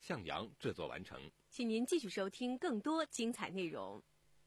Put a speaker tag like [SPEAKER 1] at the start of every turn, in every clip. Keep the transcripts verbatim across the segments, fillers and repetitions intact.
[SPEAKER 1] 向阳制作完成。
[SPEAKER 2] 请您继续收听更多精彩内容。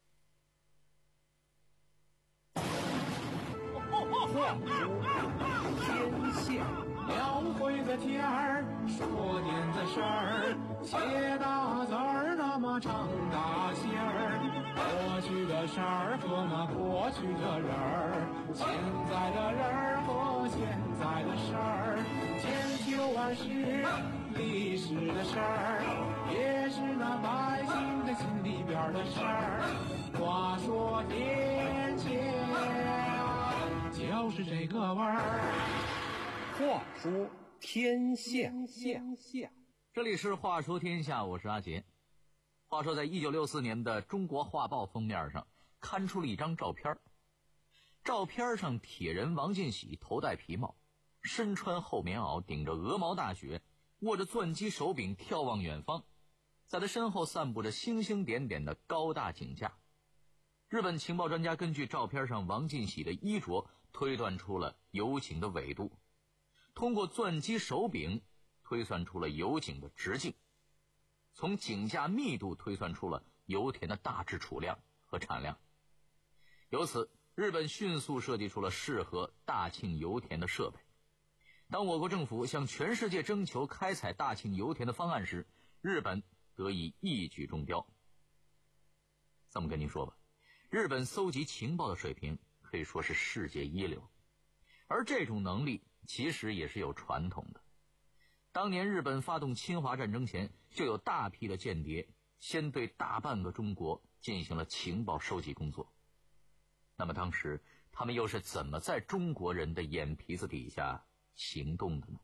[SPEAKER 3] 话说天下，
[SPEAKER 4] 描绘的天儿，说点的事儿，写大字儿，那么长大线儿，过去的事儿和那过去的人儿，现在的人儿和现在的事儿，千秋万世历史的事儿，也是那百姓的心里边的事儿。话说天下，就是这个味儿。
[SPEAKER 3] 话说天下，
[SPEAKER 5] 这里是话说天下，我是阿杰。话说在一九六四年的中国画报封面上刊出了一张照片，照片上铁人王进喜头戴皮帽，身穿厚棉袄，顶着鹅毛大雪，握着钻机手柄眺望远方，在他身后散布着星星点点的高大井架。日本情报专家根据照片上王进喜的衣着推断出了油井的纬度，通过钻机手柄推算出了油井的直径，从井架密度推算出了油田的大致储量和产量。由此，日本迅速设计出了适合大庆油田的设备。当我国政府向全世界征求开采大庆油田的方案时，日本得以一举中标。这么跟您说吧，日本搜集情报的水平可以说是世界一流，而这种能力其实也是有传统的。当年日本发动侵华战争前，就有大批的间谍先对大半个中国进行了情报收集工作。那么当时他们又是怎么在中国人的眼皮子底下行动的呢？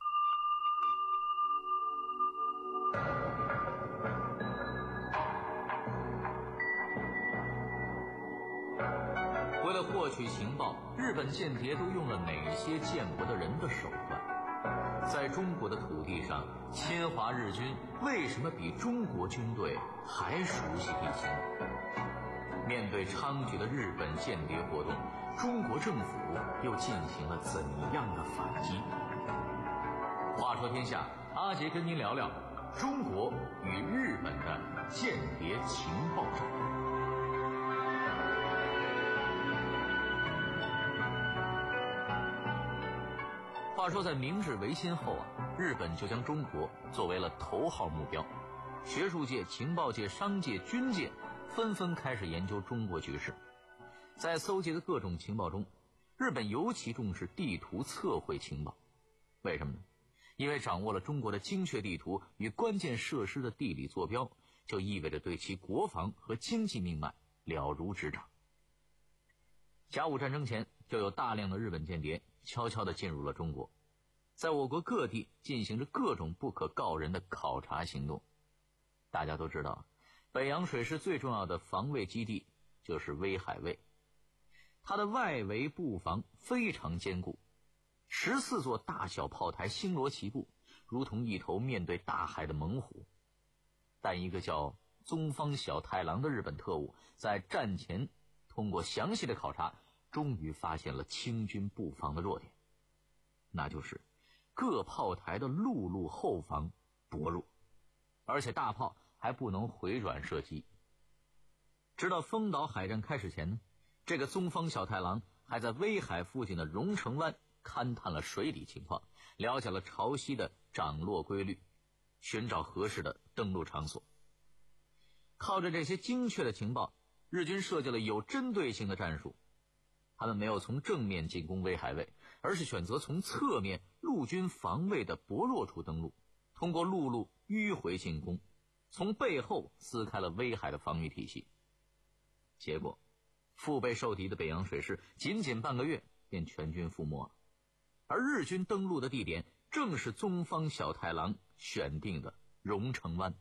[SPEAKER 5] 为了获取情报，日本间谍都用了哪些建国的人的手段？在中国的土地上，侵华日军为什么比中国军队还熟悉地形？面对猖獗的日本间谍活动，中国政府又进行了怎样的反击？话说天下，阿杰跟您聊聊中国与日本的间谍情报战。话说在明治维新后啊，日本就将中国作为了头号目标，学术界、情报界、商界、军界纷纷开始研究中国局势。在搜集的各种情报中，日本尤其重视地图测绘情报。为什么呢？因为掌握了中国的精确地图与关键设施的地理坐标，就意味着对其国防和经济命脉了如指掌。甲午战争前，就有大量的日本间谍悄悄地进入了中国，在我国各地进行着各种不可告人的考察行动。大家都知道，北洋水师最重要的防卫基地就是威海卫，它的外围布防非常坚固，十四座大小炮台星罗棋布，如同一头面对大海的猛虎。但一个叫宗方小太郎的日本特务在战前通过详细的考察，终于发现了清军布防的弱点，那就是各炮台的陆路后防薄弱，而且大炮还不能回转射击。直到丰岛海战开始前呢，这个宗方小太郎还在威海附近的荣城湾勘探了水底情况，了解了潮汐的涨落规律，寻找合适的登陆场所。靠着这些精确的情报，日军设计了有针对性的战术。他们没有从正面进攻威海卫，而是选择从侧面陆军防卫的薄弱处登陆，通过陆路迂回进攻，从背后撕开了威海的防御体系。结果腹背受敌的北洋水师仅仅半个月便全军覆没了，而日军登陆的地点正是宗方小太郎选定的荣城湾。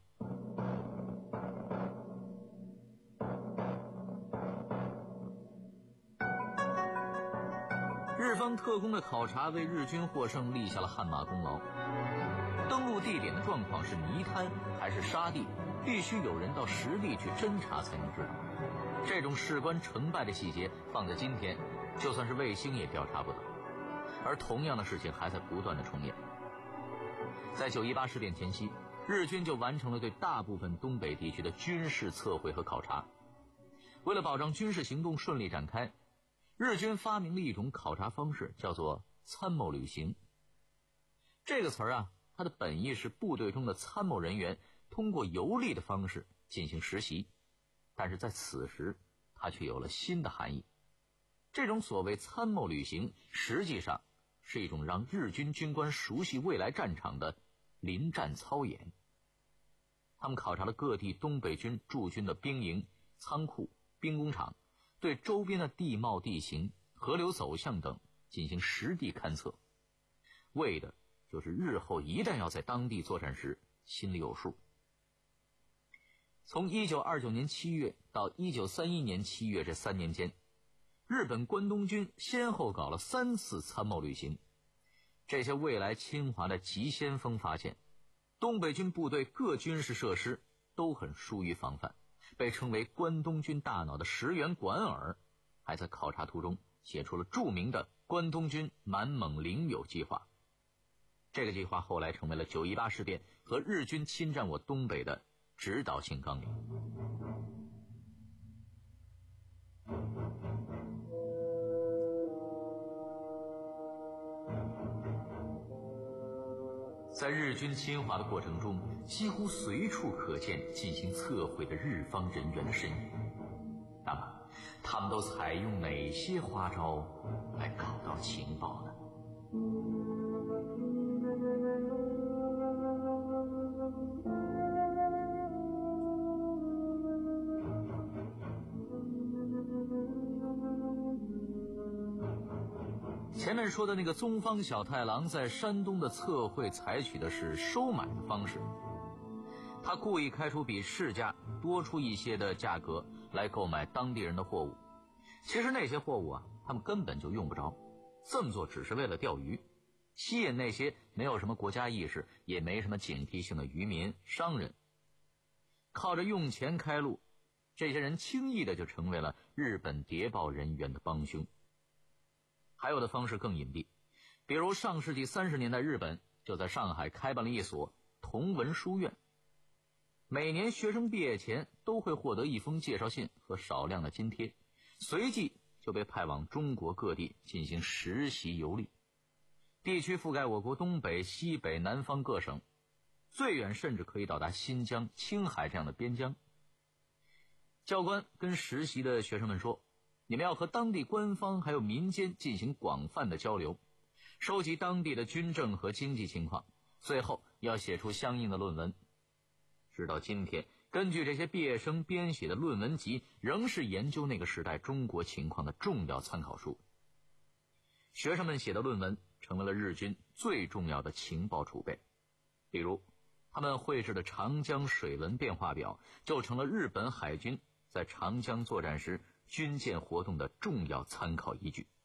[SPEAKER 5] 日方特工的考察为日军获胜立下了汗马功劳。登陆地点的状况是泥滩还是沙地，必须有人到实地去侦查才能知道。这种事关成败的细节放在今天，就算是卫星也调查不到。而同样的事情还在不断的重演。在九一八事变前夕， 日军就完成了对大部分东北地区的军事测绘和考察。为了保障军事行动顺利展开，日军发明了一种考察方式，叫做参谋旅行。这个词儿啊，它的本意是部队中的参谋人员通过游历的方式进行实习，但是在此时它却有了新的含义。这种所谓参谋旅行实际上是一种让日军军官熟悉未来战场的临战操演。他们考察了各地东北军驻军的兵营、仓库、兵工厂，对周边的地貌地形、河流走向等进行实地勘测，为的就是日后一旦要在当地作战时心里有数。从一九二九年七月到一九三一年七月这三年间，日本关东军先后搞了三次参谋旅行。这些未来侵华的急先锋发现，东北军部队各军事设施都很疏于防范，被称为关东军大脑的石原莞尔还在考察途中写出了著名的关东军满蒙领有计划。这个计划后来成为了九一八事变和日军侵占我东北的指导性纲领。在日军侵华的过程中，几乎随处可见进行测绘的日方人员的身影。那么，他们都采用哪些花招来搞到情报呢？前面说的那个宗方小太郎在山东的测绘采取的是收买的方式，他故意开出比市价多出一些的价格来购买当地人的货物。其实那些货物啊，他们根本就用不着，这么做只是为了钓鱼，吸引那些没有什么国家意识也没什么警惕性的渔民商人。靠着用钱开路，这些人轻易的就成为了日本谍报人员的帮凶。还有的方式更隐蔽，比如上世纪三十年代，日本就在上海开办了一所同文书院，每年学生毕业前都会获得一封介绍信和少量的津贴，随即就被派往中国各地进行实习游历，地区覆盖我国东北、西北、南方各省，最远甚至可以到达新疆、青海这样的边疆。教官跟实习的学生们说，你们要和当地官方还有民间进行广泛的交流，收集当地的军政和经济情况，最后要写出相应的论文。直到今天，根据这些毕业生编写的论文集，仍是研究那个时代中国情况的重要参考书。学生们写的论文成为了日军最重要的情报储备，比如他们绘制的长江水文变化表就成了日本海军在长江作战时军舰活动的重要参考依据。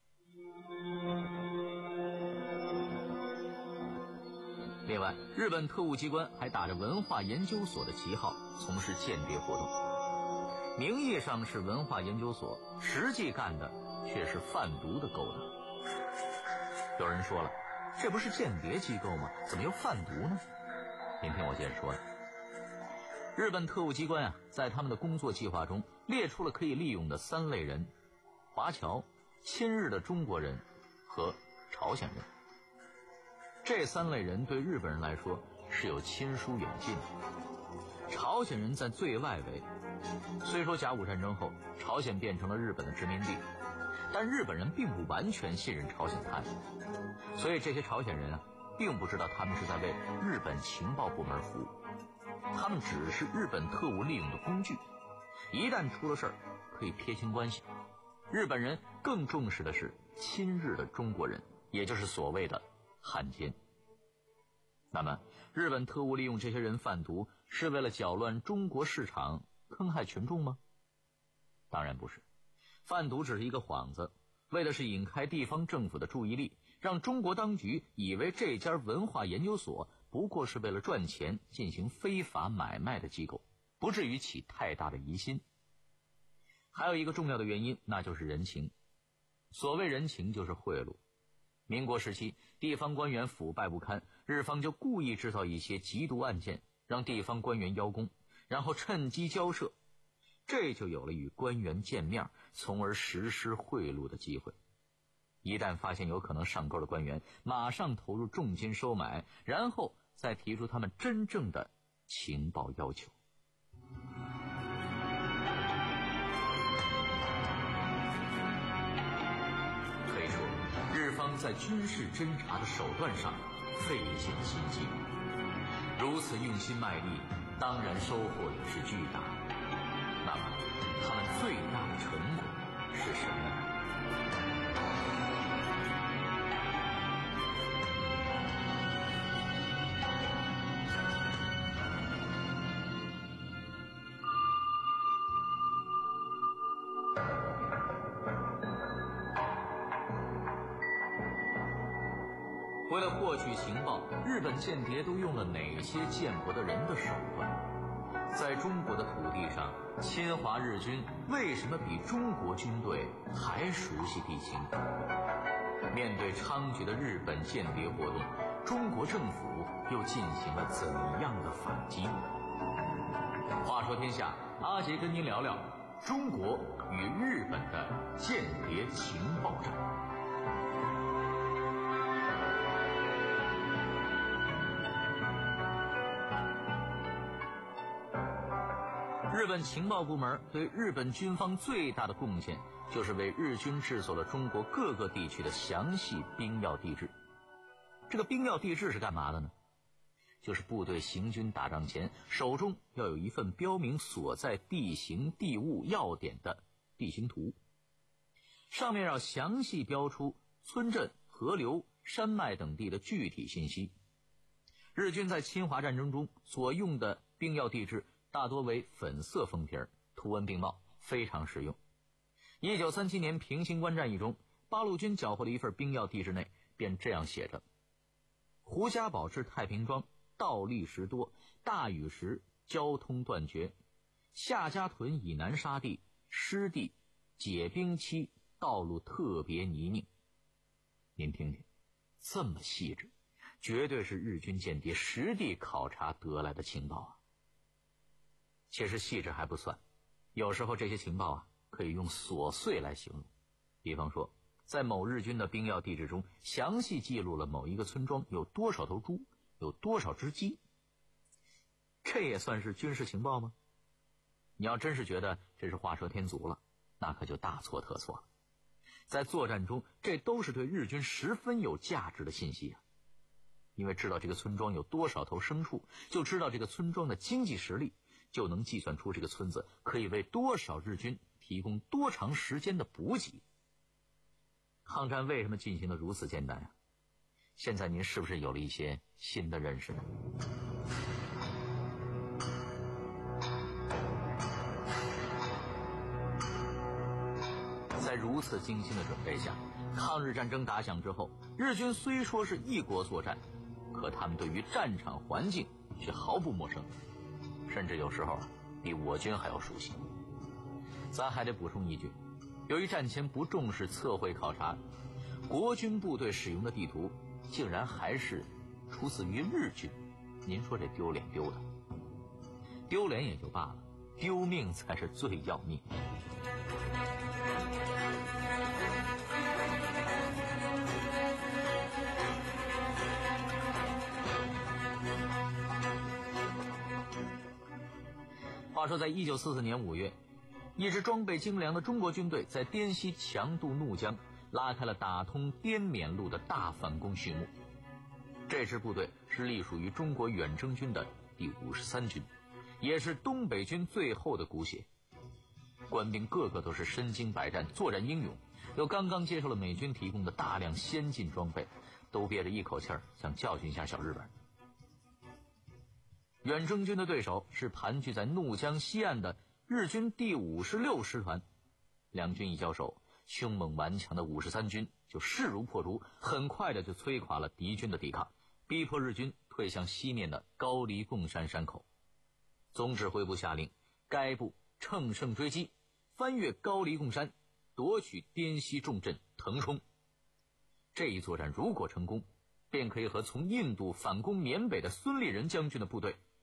[SPEAKER 5] 另外，日本特务机关还打着文化研究所的旗号从事间谍活动，名义上是文化研究所，实际干的却是贩毒的勾当。有人说了，这不是间谍机构吗？怎么又贩毒呢？您听我接着说呀。日本特务机关啊，在他们的工作计划中列出了可以利用的三类人：华侨、亲日的中国人和朝鲜人。这三类人对日本人来说是有亲疏远近的。朝鲜人在最外围，虽说甲午战争后朝鲜变成了日本的殖民地，但日本人并不完全信任朝鲜探，所以这些朝鲜人啊，并不知道他们是在为日本情报部门服务，他们只是日本特务利用的工具，一旦出了事儿可以撇清关系。日本人更重视的是亲日的中国人，也就是所谓的汉奸。那么日本特务利用这些人贩毒是为了搅乱中国市场，坑害群众吗？当然不是，贩毒只是一个幌子，为的是引开地方政府的注意力，让中国当局以为这家文化研究所不过是为了赚钱进行非法买卖的机构，不至于起太大的疑心。还有一个重要的原因，那就是人情。所谓人情就是贿赂。民国时期，地方官员腐败不堪，日方就故意制造一些缉毒案件， 让地方官员邀功，然后趁机交涉，这就有了与官员见面，从而实施贿赂的机会。一旦发现有可能上钩的官员，马上投入重金收买，然后再提出他们真正的情报要求。可以说，日方在军事侦察的手段上费尽心机，如此用心卖力，当然收获也是巨大。那么他们最大的成果是什么呢？为了获取情报，日本间谍都用了哪些见不得人的手段？在中国的土地上，侵华日军为什么比中国军队还熟悉地形？面对猖獗的日本间谍活动，中国政府又进行了怎样的反击？话说天下，阿杰跟您聊聊中国与日本的间谍情报战。日本情报部门对日本军方最大的贡献，就是为日军制作了中国各个地区的详细兵要地志。这个兵要地志是干嘛的呢？就是部队行军打仗前，手中要有一份标明所在地形地物要点的地形图，上面要详细标出村镇、河流、山脉等地的具体信息。日军在侵华战争中所用的兵要地志大多为粉色封皮，图文并茂，非常实用。一九三七年平型关战役中，八路军缴获了一份兵要地志，内便这样写着：胡家堡至太平庄，道砾石多，大雨时交通断绝，夏家屯以南沙地湿地，解冰期道路特别泥泞。您听听，这么细致，绝对是日军间谍实地考察得来的情报啊！其实细致还不算，有时候这些情报啊，可以用琐碎来形容。比方说，在某日军的兵要地志中，详细记录了某一个村庄有多少头猪，有多少只鸡。这也算是军事情报吗？你要真是觉得这是画蛇添足了，那可就大错特错了。在作战中，这都是对日军十分有价值的信息啊！因为知道这个村庄有多少头牲畜，就知道这个村庄的经济实力，就能计算出这个村子可以为多少日军提供多长时间的补给。抗战为什么进行得如此艰难啊？现在您是不是有了一些新的认识呢？在如此精心的准备下，抗日战争打响之后，日军虽说是一国作战，可他们对于战场环境却毫不陌生，甚至有时候比我军还要熟悉。咱还得补充一句，由于战前不重视测绘考察，国军部队使用的地图竟然还是出自于日军。您说这丢脸丢的，丢脸也就罢了，丢命才是最要命。话说在一九四四年五月，一支装备精良的中国军队在滇西强渡怒江，拉开了打通滇缅路的大反攻序幕。这支部队是隶属于中国远征军的第五十三军，也是东北军最后的骨血。官兵个个都是身经百战，作战英勇，又刚刚接受了美军提供的大量先进装备，都憋着一口气儿想教训一下小日本。远征军的对手是盘踞在怒江西岸的日军第五十六师团，两军一交手，凶猛顽强的五十三军就势如破竹，很快的就摧垮了敌军的抵抗，逼迫日军退向西面的高黎贡山山口。总指挥部下令该部乘胜追击，翻越高黎贡山，夺取滇西重镇腾冲。这一作战如果成功，便可以和从印度反攻缅北的孙立人将军的部队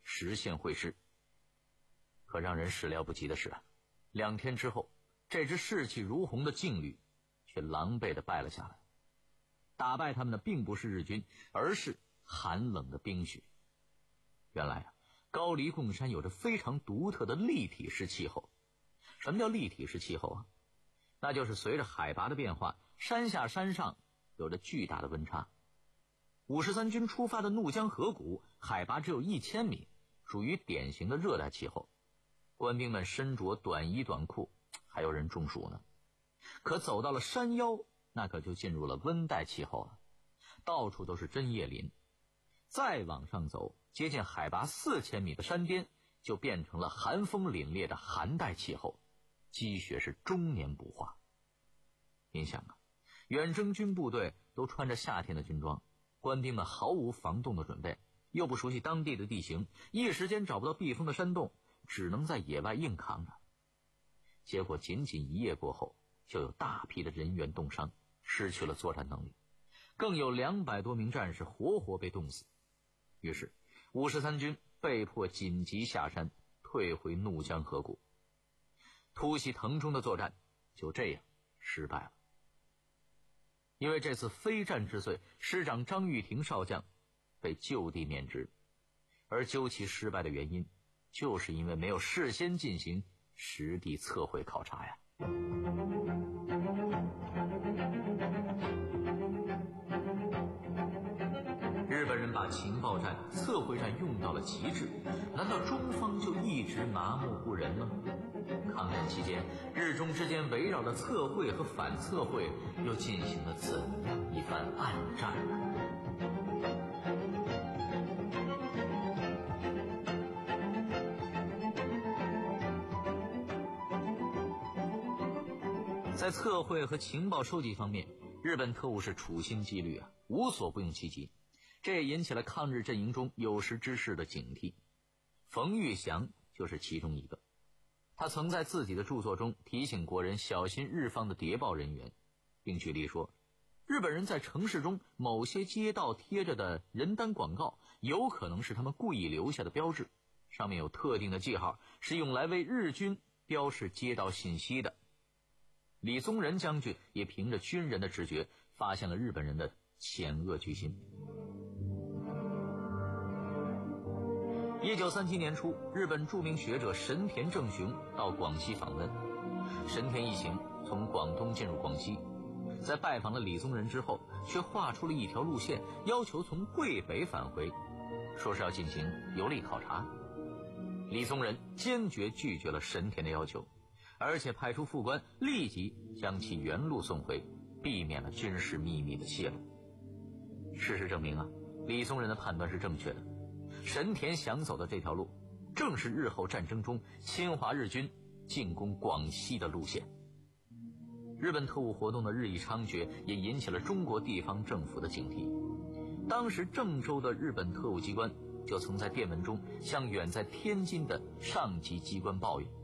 [SPEAKER 5] 实现会师。可让人始料不及的是啊，两天之后，这支士气如虹的劲旅却狼狈地败了下来。打败他们的并不是日军，而是寒冷的冰雪。原来啊，高黎贡山有着非常独特的立体式气候。什么叫立体式气候啊？那就是随着海拔的变化，山下山上有着巨大的温差。五十三军出发的怒江河谷海拔只有一千米，属于典型的热带气候。官兵们身着短衣短裤，还有人中暑呢。可走到了山腰，那可就进入了温带气候了，到处都是针叶林。再往上走，接近海拔四千米的山巅，就变成了寒风凛冽的寒带气候，积雪是终年不化。您想啊，远征军部队都穿着夏天的军装，官兵们毫无防冻的准备，又不熟悉当地的地形，一时间找不到避风的山洞，只能在野外硬扛着。结果仅仅一夜过后，就有大批的人员冻伤，失去了作战能力，更有两百多名战士活活被冻死。于是五十三军被迫紧急下山，退回怒江河谷。突袭腾冲的作战就这样失败了。因为这次非战之罪，师长张玉婷少将被就地免职，而究其失败的原因，就是因为没有事先进行实地测绘考察呀。日本人把情报战、测绘战用到了极致，难道中方就一直麻木不仁吗？抗战期间，日中之间围绕着测绘和反测绘，又进行了怎样一番暗战呢？在测绘和情报收集方面，日本特务是处心积虑啊，无所不用其极。这也引起了抗日阵营中有识之士的警惕。冯玉祥就是其中一个。他曾在自己的著作中提醒国人小心日方的谍报人员，并举例说，日本人在城市中某些街道贴着的人单广告，有可能是他们故意留下的标志，上面有特定的记号，是用来为日军标示街道信息的。李宗仁将军也凭着军人的直觉，发现了日本人的险恶居心。一九三七年初，日本著名学者神田正雄到广西访问。神田一行从广东进入广西，在拜访了李宗仁之后，却画出了一条路线，要求从桂北返回，说是要进行游历考察。李宗仁坚决拒绝了神田的要求，而且派出副官立即将其原路送回，避免了军事秘密的泄露。事实证明啊，李宗仁的判断是正确的。神田想走的这条路，正是日后战争中侵华日军进攻广西的路线。日本特务活动的日益猖獗，也引起了中国地方政府的警惕。当时郑州的日本特务机关就曾在电文中向远在天津的上级机关抱怨：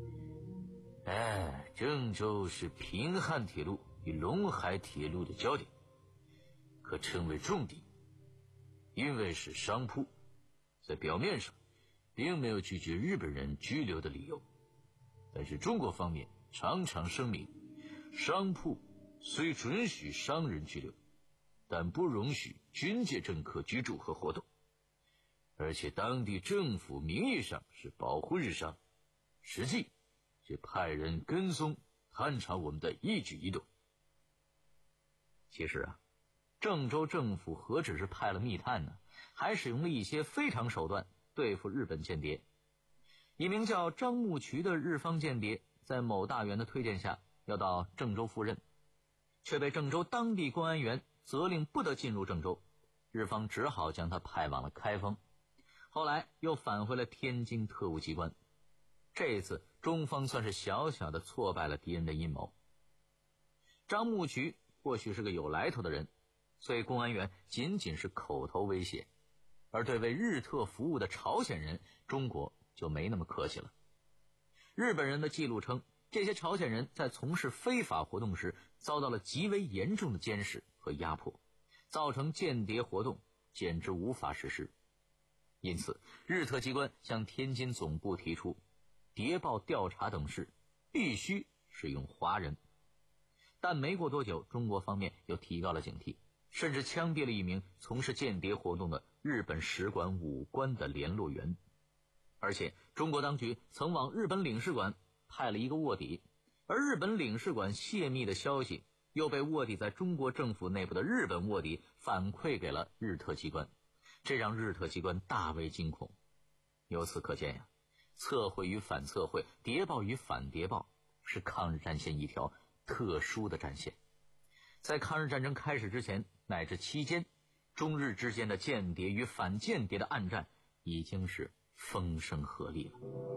[SPEAKER 5] 哎，郑州是平汉铁路与陇海铁路的交点，可称为重地，因为是商铺，在表面上并没有拒绝日本人居留的理由，但是中国方面常常声明，商铺虽准许商人居留，但不容许军界政客居住和活动，而且当地政府名义上是保护日商，实际是派人跟踪探查我们的一举一动。其实啊，郑州政府何止是派了密探呢，还使用了一些非常手段对付日本间谍。一名叫张木渠的日方间谍在某大员的推荐下要到郑州赴任，却被郑州当地公安员责令不得进入郑州，日方只好将他派往了开封，后来又返回了天津特务机关。这一次中方算是小小的挫败了敌人的阴谋。张木渠或许是个有来头的人，所以公安员仅仅是口头威胁，而对为日特服务的朝鲜人，中国就没那么客气了。日本人的记录称，这些朝鲜人在从事非法活动时遭到了极为严重的监视和压迫，造成间谍活动简直无法实施。 因此日特机关向天津总部提出，谍报调查等事必须使用华人。但没过多久，中国方面又提高了警惕，甚至枪毙了一名从事间谍活动的日本使馆武官的联络员。而且中国当局曾往日本领事馆派了一个卧底，而日本领事馆泄密的消息又被卧底在中国政府内部的日本卧底反馈给了日特机关，这让日特机关大为惊恐。由此可见呀，测绘与反测绘，谍报与反谍报是抗日战线一条特殊的战线。在抗日战争开始之前乃至期间，中日之间的间谍与反间谍的暗战已经是风声鹤唳了。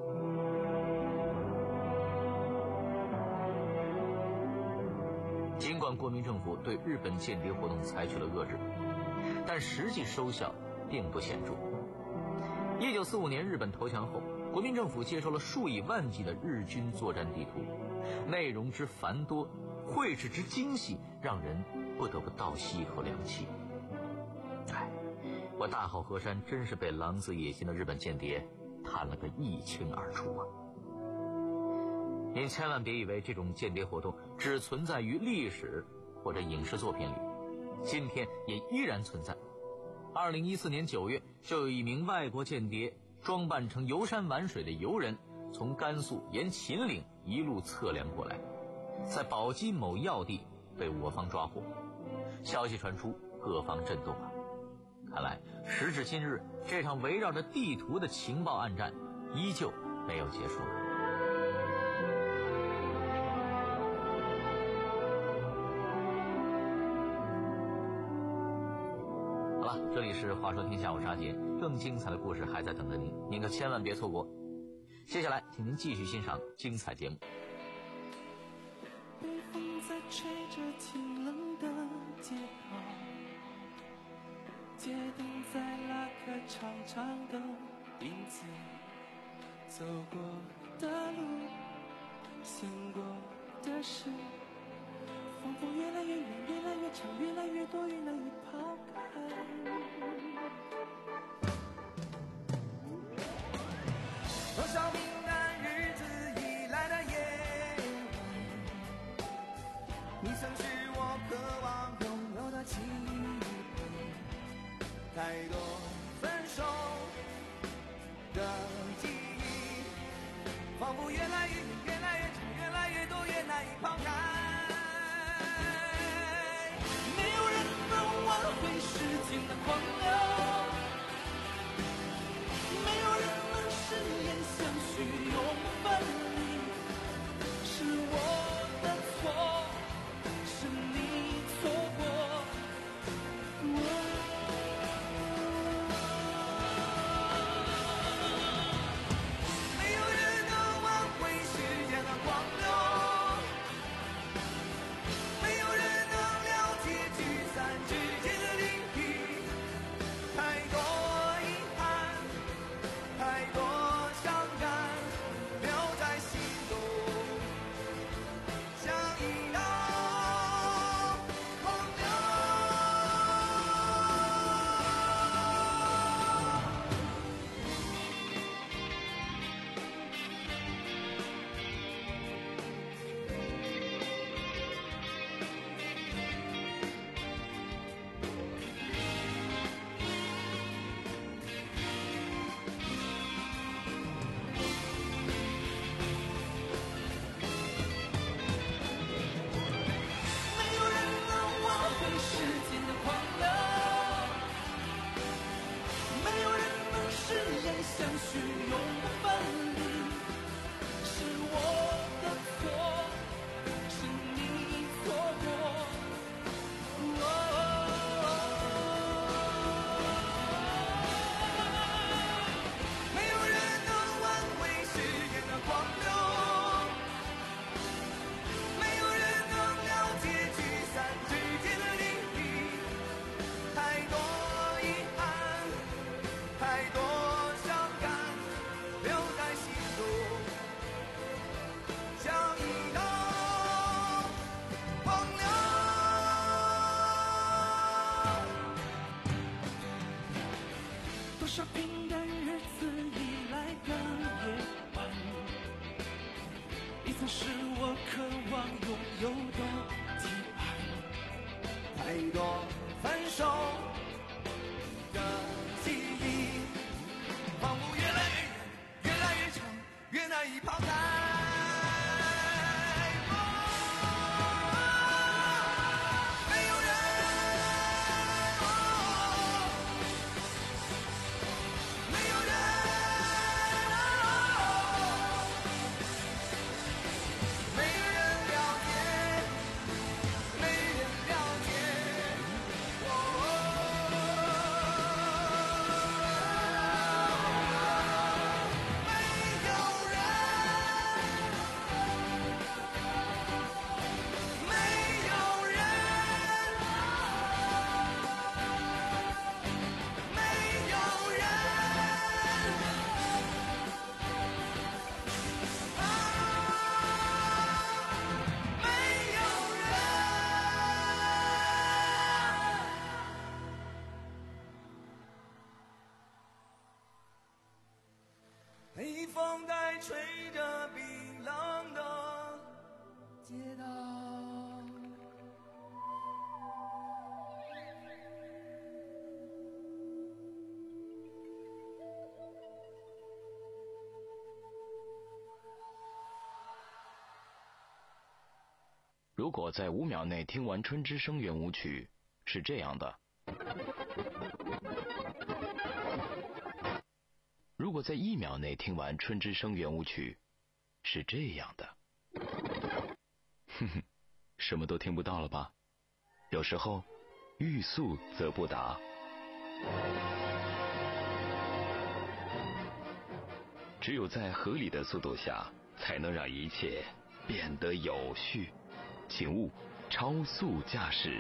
[SPEAKER 5] 尽管国民政府对日本间谍活动采取了遏制，但实际收效并不显著。一九四五年日本投降后，国民政府接收了数以万计的日军作战地图，内容之繁多，绘制之精细，让人不得不倒吸一口凉气。哎，我大好河山真是被狼子野心的日本间谍探了个一清二楚啊！您千万别以为这种间谍活动只存在于历史或者影视作品里，今天也依然存在。二零一四年九月，就有一名外国间谍装扮成游山玩水的游人，从甘肃沿秦岭一路测量过来，在宝鸡某要地被我方抓获。消息传出，各方震动啊！看来时至今日，这场围绕着地图的情报暗战依旧没有结束。好了，这里是话说天下，我是阿杰，更精彩的故事还在等着您，您可千万别错过。接下来请您继续欣赏精彩节目。
[SPEAKER 1] 北风在吹着清冷的街道，街灯在拉开长长的影子，走过的路，想过的事，仿佛越来越远，越来越长，越来越多，越难以抛开。
[SPEAKER 6] 多少平淡日子以来的夜晚，你曾是我渴望拥有的机会，太多分手的记忆，仿佛越来越远，越来越长，越来越多，越难以抛开。
[SPEAKER 1] 没有人能挽回时间的狂流，没有人能誓言相许永分离，是我的错，是你错过我。
[SPEAKER 6] 没有人能挽回时间的狂流，没有人能了解聚散之间的离别，太多遗憾，太多伤感，留在心中，像一道洪流。
[SPEAKER 1] 没有人能挽回时间的狂流，没有人能誓言相许永不分离，是我的错，是你错过
[SPEAKER 6] 没有人能挽回时间的狂流，没有人能了解聚散之间的离别，太多遗憾，太多伤感，留在心
[SPEAKER 1] 可是我渴望拥有的的爱，
[SPEAKER 6] 太多分手的记忆，仿佛越来越远，越来越长，越难以抛开。北风带吹着冰冷的街道，
[SPEAKER 7] 如果在五秒内听完《春之声》圆舞曲，是这样的。如果在一秒内听完《春之声》圆舞曲，是这样的。哼哼，什么都听不到了吧？有时候，欲速则不达。只有在合理的速度下，才能让一切变得有序。请勿超速驾驶。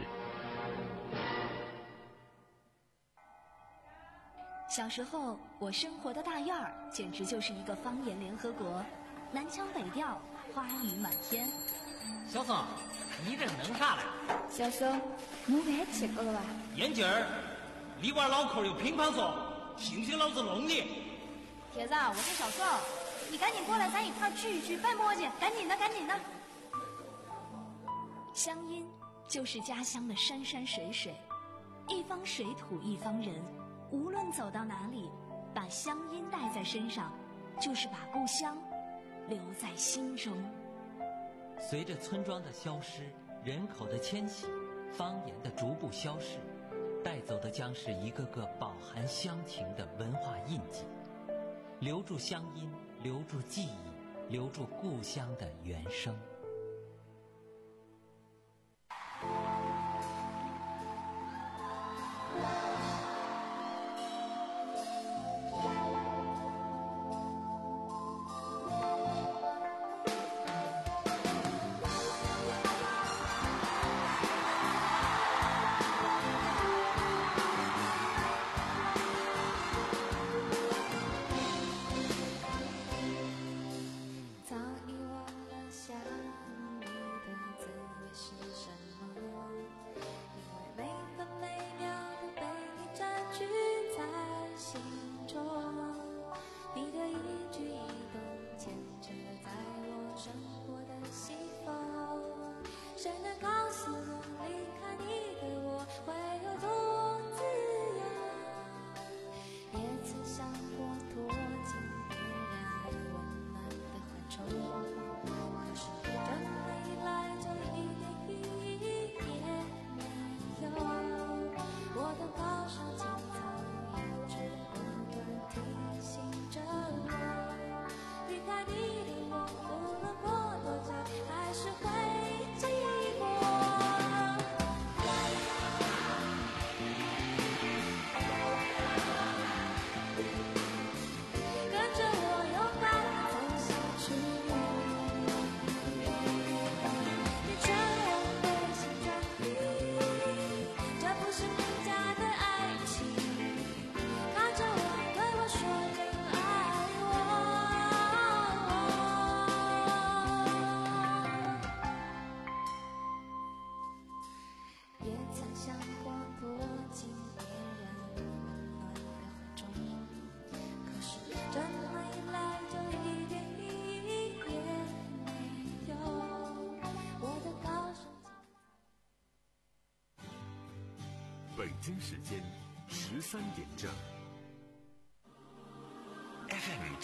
[SPEAKER 8] 小时候，我生活的大院儿简直就是一个方言联合国，南腔北调，花语满天。
[SPEAKER 9] 小宋，你这是弄啥嘞？
[SPEAKER 10] 小宋，我该吃过了吧？
[SPEAKER 9] 眼镜儿，里边脑壳有乒乓球，信不信老子弄你？
[SPEAKER 10] 铁子，我是小宋，你赶紧过来，咱一块儿聚一聚，掰馍去，赶紧的，赶紧的。
[SPEAKER 8] 乡音就是家乡的山山水水，一方水土一方人。无论走到哪里，把乡音带在身上，就是把故乡留在心中。
[SPEAKER 11] 随着村庄的消失，人口的迁徙，方言的逐步消逝，带走的将是一个个饱含乡情的文化印记。留住乡音，留住记忆，留住故乡的原声。
[SPEAKER 10] 离开你的我，无论过多久，还是会寂寞。
[SPEAKER 12] 北京时间十三点整。F M